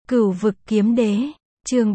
Cửu vực kiếm đế, chương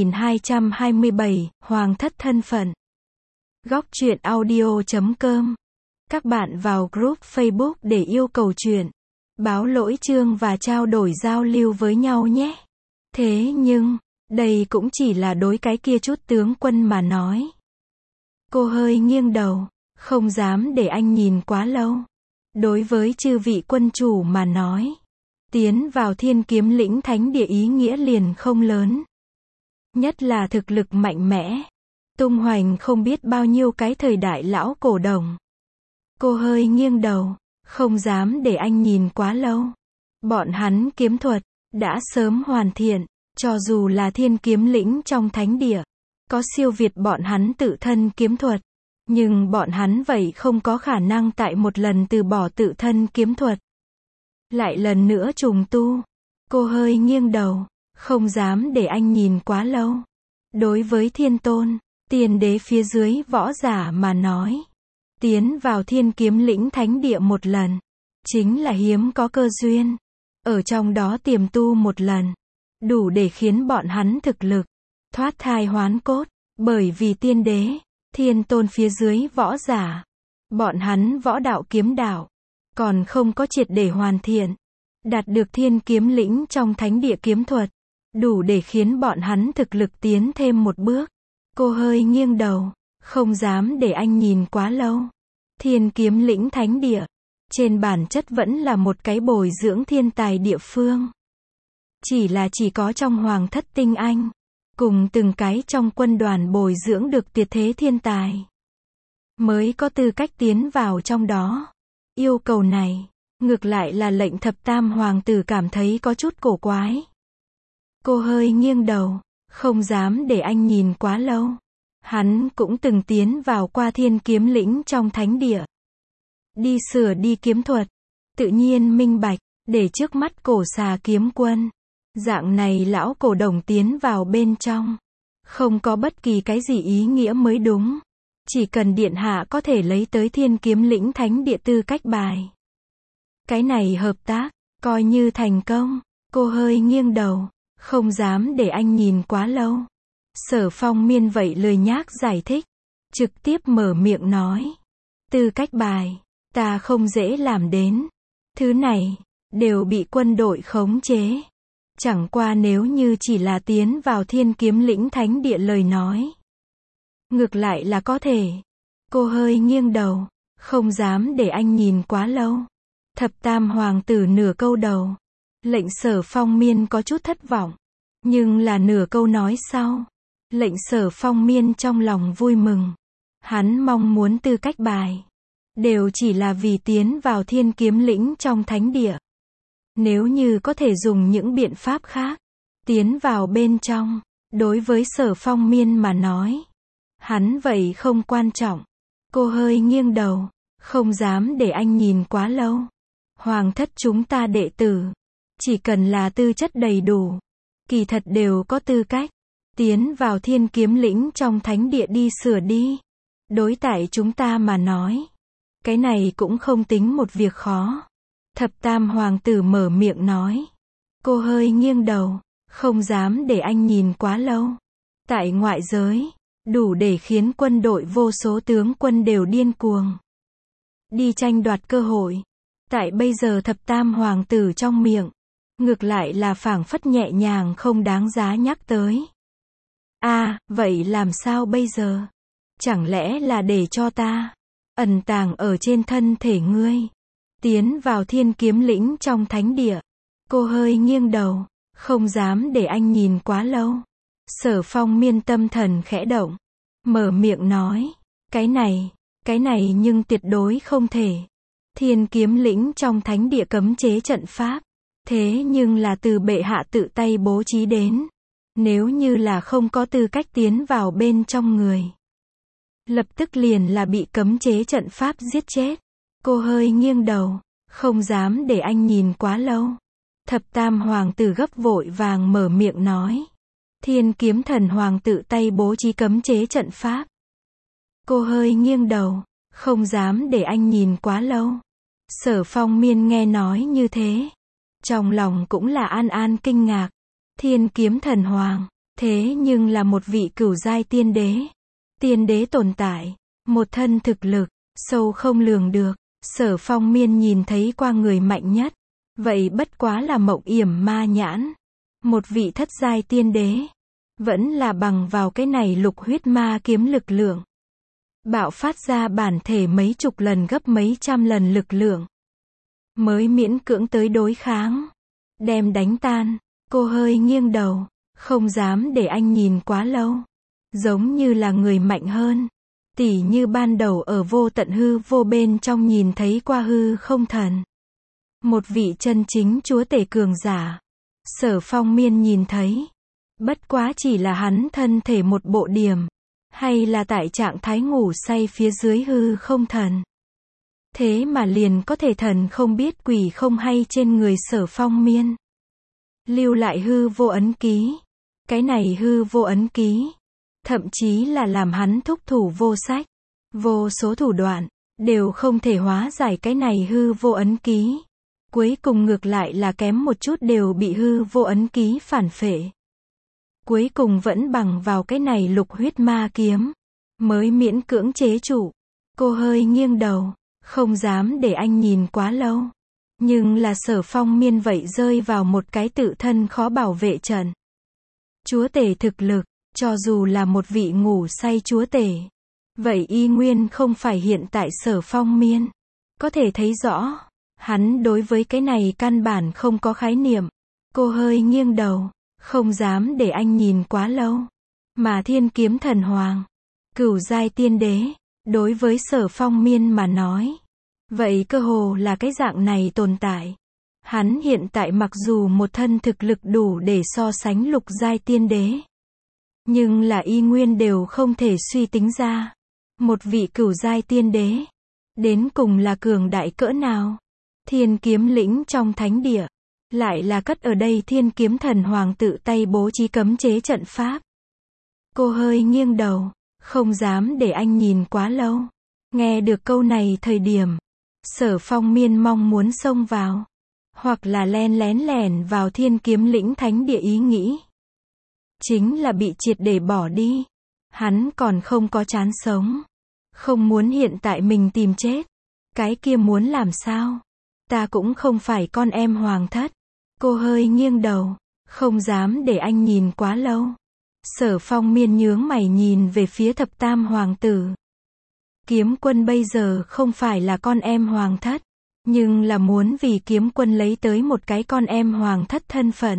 3227, Hoàng thất thân phận. Góc truyện audio.com. Các bạn vào group Facebook để yêu cầu truyện, báo lỗi chương và trao đổi giao lưu với nhau nhé. Thế nhưng, đây cũng chỉ là đối cái kia chút tướng quân mà nói. Cô hơi nghiêng đầu, không dám để anh nhìn quá lâu. Đối với chư vị quân chủ mà nói, tiến vào Thiên Kiếm Lĩnh Thánh Địa ý nghĩa liền không lớn. Nhất là thực lực mạnh mẽ, tung hoành không biết bao nhiêu cái thời đại lão cổ đồng. Cô hơi nghiêng đầu, không dám để anh nhìn quá lâu. Bọn hắn kiếm thuật đã sớm hoàn thiện, cho dù là Thiên Kiếm Lĩnh trong Thánh Địa có siêu việt bọn hắn tự thân kiếm thuật, nhưng bọn hắn vậy không có khả năng tại một lần từ bỏ tự thân kiếm thuật, lại lần nữa trùng tu. Cô hơi nghiêng đầu, không dám để anh nhìn quá lâu. Đối với Thiên Tôn, Tiền Đế phía dưới võ giả mà nói, tiến vào Thiên Kiếm Lĩnh Thánh Địa một lần, chính là hiếm có cơ duyên. Ở trong đó tiềm tu một lần, đủ để khiến bọn hắn thực lực thoát thai hoán cốt, bởi vì Tiên Đế, Thiên Tôn phía dưới võ giả, bọn hắn võ đạo kiếm đạo còn không có triệt để hoàn thiện, đạt được Thiên Kiếm Lĩnh trong Thánh Địa kiếm thuật, đủ để khiến bọn hắn thực lực tiến thêm một bước. Cô hơi nghiêng đầu, không dám để anh nhìn quá lâu. Thiên Kiếm Lĩnh Thánh Địa, trên bản chất vẫn là một cái bồi dưỡng thiên tài địa phương. Chỉ có trong Hoàng thất tinh anh, cùng từng cái trong quân đoàn bồi dưỡng được tuyệt thế thiên tài, mới có tư cách tiến vào trong đó. Yêu cầu này, ngược lại là lệnh thập tam hoàng tử cảm thấy có chút cổ quái. Cô hơi nghiêng đầu, không dám để anh nhìn quá lâu. Hắn cũng từng tiến vào qua Thiên Kiếm Lĩnh trong Thánh Địa, đi sửa đi kiếm thuật, tự nhiên minh bạch, để trước mắt cổ xà kiếm quân, dạng này lão cổ đồng tiến vào bên trong, không có bất kỳ cái gì ý nghĩa mới đúng. Chỉ cần điện hạ có thể lấy tới Thiên Kiếm Lĩnh Thánh Địa tư cách bài, cái này hợp tác coi như thành công. Cô hơi nghiêng đầu, không dám để anh nhìn quá lâu. Sở Phong Miên vậy lười nhác giải thích, trực tiếp mở miệng nói, tư cách bài, ta không dễ làm đến. Thứ này, đều bị quân đội khống chế. Chẳng qua nếu như chỉ là tiến vào Thiên Kiếm Lĩnh Thánh Địa lời nói, ngược lại là có thể. Cô hơi nghiêng đầu, không dám để anh nhìn quá lâu. Thập tam hoàng tử nửa câu đầu, lệnh Sở Phong Miên có chút thất vọng. Nhưng là nửa câu nói sau, lệnh Sở Phong Miên trong lòng vui mừng. Hắn mong muốn tư cách bài, đều chỉ là vì tiến vào Thiên Kiếm Lĩnh trong Thánh Địa. Nếu như có thể dùng những biện pháp khác, tiến vào bên trong, đối với Sở Phong Miên mà nói, hắn vậy không quan trọng. Cô hơi nghiêng đầu, không dám để anh nhìn quá lâu. Hoàng thất chúng ta đệ tử, chỉ cần là tư chất đầy đủ, kỳ thật đều có tư cách tiến vào Thiên Kiếm Lĩnh trong Thánh Địa đi sửa đi. Đối tại chúng ta mà nói, cái này cũng không tính một việc khó. Thập tam hoàng tử mở miệng nói. Cô hơi nghiêng đầu, không dám để anh nhìn quá lâu. Tại ngoại giới, đủ để khiến quân đội vô số tướng quân đều điên cuồng đi tranh đoạt cơ hội. Tại bây giờ thập tam hoàng tử trong miệng, ngược lại là phảng phất nhẹ nhàng không đáng giá nhắc tới. Vậy làm sao bây giờ? Chẳng lẽ là để cho ta ẩn tàng ở trên thân thể ngươi, tiến vào Thiên Kiếm Lĩnh trong Thánh Địa? Cô hơi nghiêng đầu, không dám để anh nhìn quá lâu. Sở Phong Miên tâm thần khẽ động, mở miệng nói, cái này nhưng tuyệt đối không thể. Thiên Kiếm Lĩnh trong Thánh Địa cấm chế trận pháp, thế nhưng là từ bệ hạ tự tay bố trí đến. Nếu như là không có tư cách tiến vào bên trong người, lập tức liền là bị cấm chế trận pháp giết chết. Cô hơi nghiêng đầu, không dám để anh nhìn quá lâu. Thập tam hoàng tử gấp vội vàng mở miệng nói, Thiên Kiếm Thần Hoàng tự tay bố trí cấm chế trận pháp. Cô hơi nghiêng đầu, không dám để anh nhìn quá lâu. Sở Phong Miên nghe nói như thế, trong lòng cũng là an an kinh ngạc. Thiên kiếm thần hoàng, thế nhưng là một vị cửu giai tiên đế. Tiên đế tồn tại, một thân thực lực, sâu không lường được. Sở Phong Miên nhìn thấy qua người mạnh nhất. Vậy bất quá là Mộng Yểm Ma Nhãn. Một vị thất giai tiên đế. Vẫn là bằng vào cái này lục huyết ma kiếm lực lượng. Bạo phát ra bản thể mấy chục lần gấp mấy trăm lần lực lượng. Mới miễn cưỡng tới đối kháng. Đem đánh tan. Cô hơi nghiêng đầu. Không dám để anh nhìn quá lâu. Giống như là người mạnh hơn. Tỉ như ban đầu ở vô tận hư vô bên trong nhìn thấy qua hư không thần. Một vị chân chính chúa tể cường giả. Sở Phong Miên nhìn thấy. Bất quá chỉ là hắn thân thể một bộ điểm. Hay là tại trạng thái ngủ say phía dưới hư không thần. Thế mà liền có thể thần không biết quỷ không hay trên người Sở Phong Miên. Lưu lại hư vô ấn ký. Cái này hư vô ấn ký. Thậm chí là làm hắn thúc thủ vô sách. Vô số thủ đoạn. Đều không thể hóa giải cái này hư vô ấn ký. Cuối cùng ngược lại là kém một chút đều bị hư vô ấn ký phản phệ. Cuối cùng vẫn bằng vào cái này lục huyết ma kiếm. Mới miễn cưỡng chế trụ. Cô hơi nghiêng đầu. Không dám để anh nhìn quá lâu. Nhưng là Sở Phong Miên vậy rơi vào một cái tự thân khó bảo vệ trận. Chúa tể thực lực. Cho dù là một vị ngủ say chúa tể. Vậy y nguyên không phải hiện tại Sở Phong Miên. Có thể thấy rõ. Hắn đối với cái này căn bản không có khái niệm. Cô hơi nghiêng đầu. Không dám để anh nhìn quá lâu. Mà thiên kiếm thần hoàng. Cửu giai tiên đế. Đối với Sở Phong Miên mà nói. Vậy cơ hồ là cái dạng này tồn tại. Hắn hiện tại mặc dù một thân thực lực đủ để so sánh lục giai tiên đế. Nhưng là y nguyên đều không thể suy tính ra. Một vị cửu giai tiên đế. Đến cùng là cường đại cỡ nào. Thiên kiếm lĩnh trong thánh địa. Lại là cất ở đây thiên kiếm thần hoàng tự tay bố trí cấm chế trận pháp. Cô hơi nghiêng đầu. Không dám để anh nhìn quá lâu. Nghe được câu này thời điểm. Sở Phong Miên mong muốn xông vào. Hoặc là len lén lẻn vào thiên kiếm lĩnh thánh địa ý nghĩ. Chính là bị triệt để bỏ đi. Hắn còn không có chán sống. Không muốn hiện tại mình tìm chết. Cái kia muốn làm sao? Ta cũng không phải con em hoàng thất. Cô hơi nghiêng đầu. Không dám để anh nhìn quá lâu. Sở Phong Miên nhướng mày nhìn về phía thập tam hoàng tử. Kiếm quân bây giờ không phải là con em hoàng thất. Nhưng là muốn vì kiếm quân lấy tới một cái con em hoàng thất thân phận.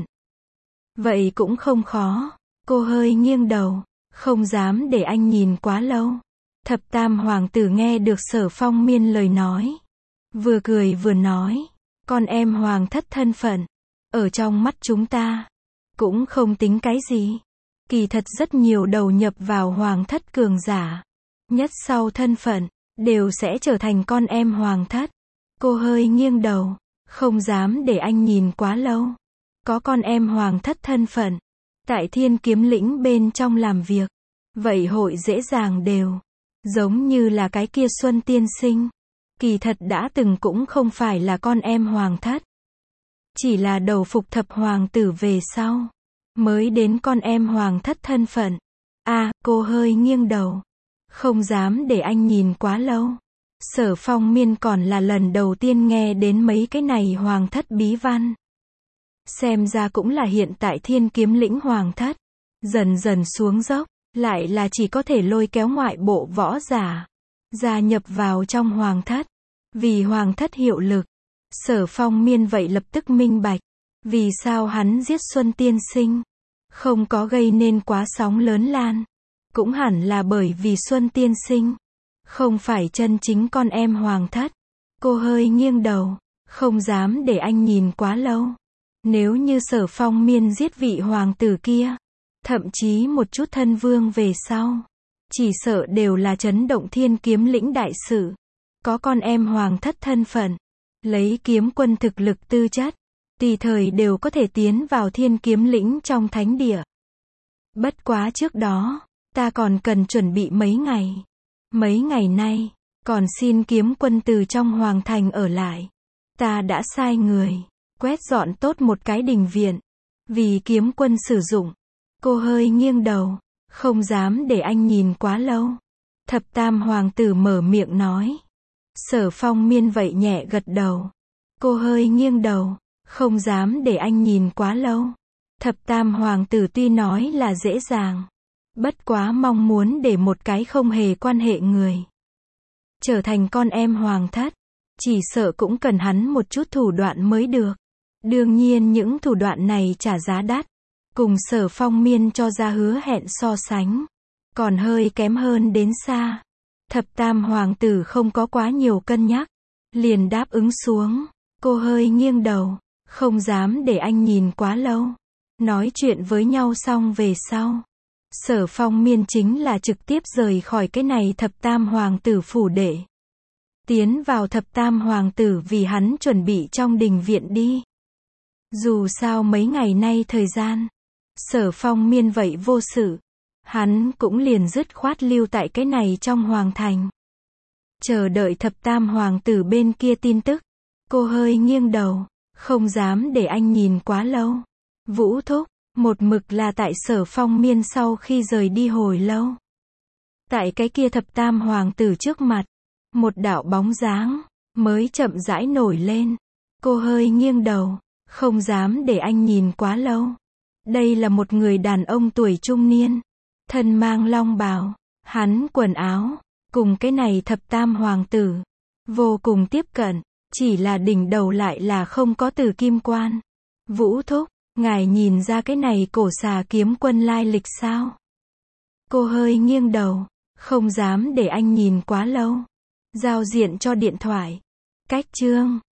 Vậy cũng không khó. Cô hơi nghiêng đầu. Không dám để anh nhìn quá lâu. Thập tam hoàng tử nghe được Sở Phong Miên lời nói. Vừa cười vừa nói. Con em hoàng thất thân phận. Ở trong mắt chúng ta. Cũng không tính cái gì. Kỳ thật rất nhiều đầu nhập vào hoàng thất cường giả. Nhất sau thân phận. Đều sẽ trở thành con em hoàng thất. Cô hơi nghiêng đầu. Không dám để anh nhìn quá lâu. Có con em hoàng thất thân phận. Tại thiên kiếm lĩnh bên trong làm việc. Vậy hội dễ dàng đều. Giống như là cái kia Xuân tiên sinh. Kỳ thật đã từng cũng không phải là con em hoàng thất. Chỉ là đầu phục thập hoàng tử về sau. Mới đến con em hoàng thất thân phận. Cô hơi nghiêng đầu. Không dám để anh nhìn quá lâu. Sở Phong Miên còn là lần đầu tiên nghe đến mấy cái này hoàng thất bí văn. Xem ra cũng là hiện tại thiên kiếm lĩnh hoàng thất. Dần dần xuống dốc. Lại là chỉ có thể lôi kéo ngoại bộ võ giả. Gia nhập vào trong hoàng thất. Vì hoàng thất hiệu lực. Sở Phong Miên vậy lập tức minh bạch. Vì sao hắn giết Xuân tiên sinh. Không có gây nên quá sóng lớn lan. Cũng hẳn là bởi vì Xuân tiên sinh. Không phải chân chính con em hoàng thất. Cô hơi nghiêng đầu. Không dám để anh nhìn quá lâu. Nếu như Sở Phong Miên giết vị hoàng tử kia. Thậm chí một chút thân vương về sau. Chỉ sợ đều là chấn động thiên kiếm lĩnh đại sự. Có con em hoàng thất thân phận. Lấy kiếm quân thực lực tư chất. Tùy thời đều có thể tiến vào thiên kiếm lĩnh trong thánh địa. Bất quá trước đó. Ta còn cần chuẩn bị mấy ngày. Mấy ngày nay. Còn xin kiếm quân từ trong hoàng thành ở lại. Ta đã sai người. Quét dọn tốt một cái đình viện. Vì kiếm quân sử dụng. Cô hơi nghiêng đầu. Không dám để anh nhìn quá lâu. Thập tam hoàng tử mở miệng nói. Sở Phong Miên vậy nhẹ gật đầu. Cô hơi nghiêng đầu. Không dám để anh nhìn quá lâu. Thập tam hoàng tử tuy nói là dễ dàng. Bất quá mong muốn để một cái không hề quan hệ người trở thành con em hoàng thất. Chỉ sợ cũng cần hắn một chút thủ đoạn mới được. Đương nhiên những thủ đoạn này trả giá đắt. Cùng Sở Phong Miên cho ra hứa hẹn so sánh. Còn hơi kém hơn đến xa. Thập tam hoàng tử không có quá nhiều cân nhắc. Liền đáp ứng xuống. Cô hơi nghiêng đầu. Không dám để anh nhìn quá lâu. Nói chuyện với nhau xong về sau. Sở Phong Miên chính là trực tiếp rời khỏi cái này thập tam hoàng tử phủ đệ. Tiến vào thập tam hoàng tử vì hắn chuẩn bị trong đình viện đi. Dù sao mấy ngày nay thời gian. Sở Phong Miên vậy vô sự. Hắn cũng liền dứt khoát lưu tại cái này trong hoàng thành. Chờ đợi thập tam hoàng tử bên kia tin tức. Cô hơi nghiêng đầu. Không dám để anh nhìn quá lâu. Vũ thúc. Một mực là tại Sở Phong Miên sau khi rời đi hồi lâu. Tại cái kia thập tam hoàng tử trước mặt. Một đạo bóng dáng. Mới chậm rãi nổi lên. Cô hơi nghiêng đầu. Không dám để anh nhìn quá lâu. Đây là một người đàn ông tuổi trung niên. Thân mang long bào. Hắn quần áo. Cùng cái này thập tam hoàng tử. Vô cùng tiếp cận. Chỉ là đỉnh đầu lại là không có từ kim quan. Vũ thúc. Ngài nhìn ra cái này cổ xà kiếm quân lai lịch sao? Cô hơi nghiêng đầu. Không dám để anh nhìn quá lâu. Giao diện cho điện thoại. Cách chương.